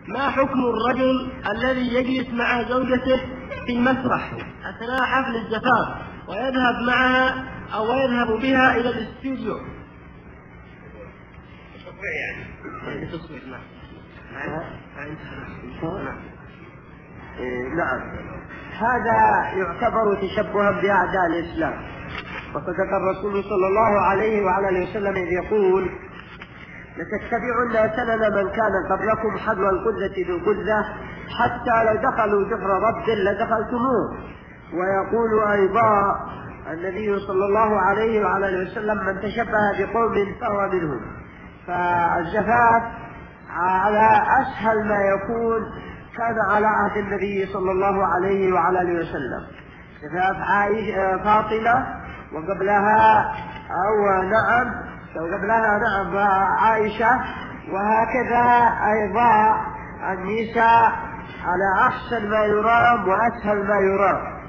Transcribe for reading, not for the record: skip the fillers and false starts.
ما حكم الرجل الذي يجلس مع زوجته في المسرح أثناء حفل الزفاف ويذهب معها أو يذهب بها إلى الاستوديو؟ نعم، هذا يعتبر تشبها بأعداء الإسلام، وصدق الرسول صلى الله عليه وعلى آله وسلم إذ يقول: لتتبعن سنن من كان قبلكم حذو القذة بالقذة حتى لو دخلوا جحر رب لدخلتموه. ويقول أيضا النبي صلى الله عليه وعلى آله وسلم: من تشبه بقوم فهو منهم. فالزفاف على أسهل ما يكون كان على عهد النبي صلى الله عليه وعلى آله وسلم، زفاف فاطمة، وقبلها عائشة، وهكذا أيضا النساء على أحسن ما يرام وأسهل ما يرام.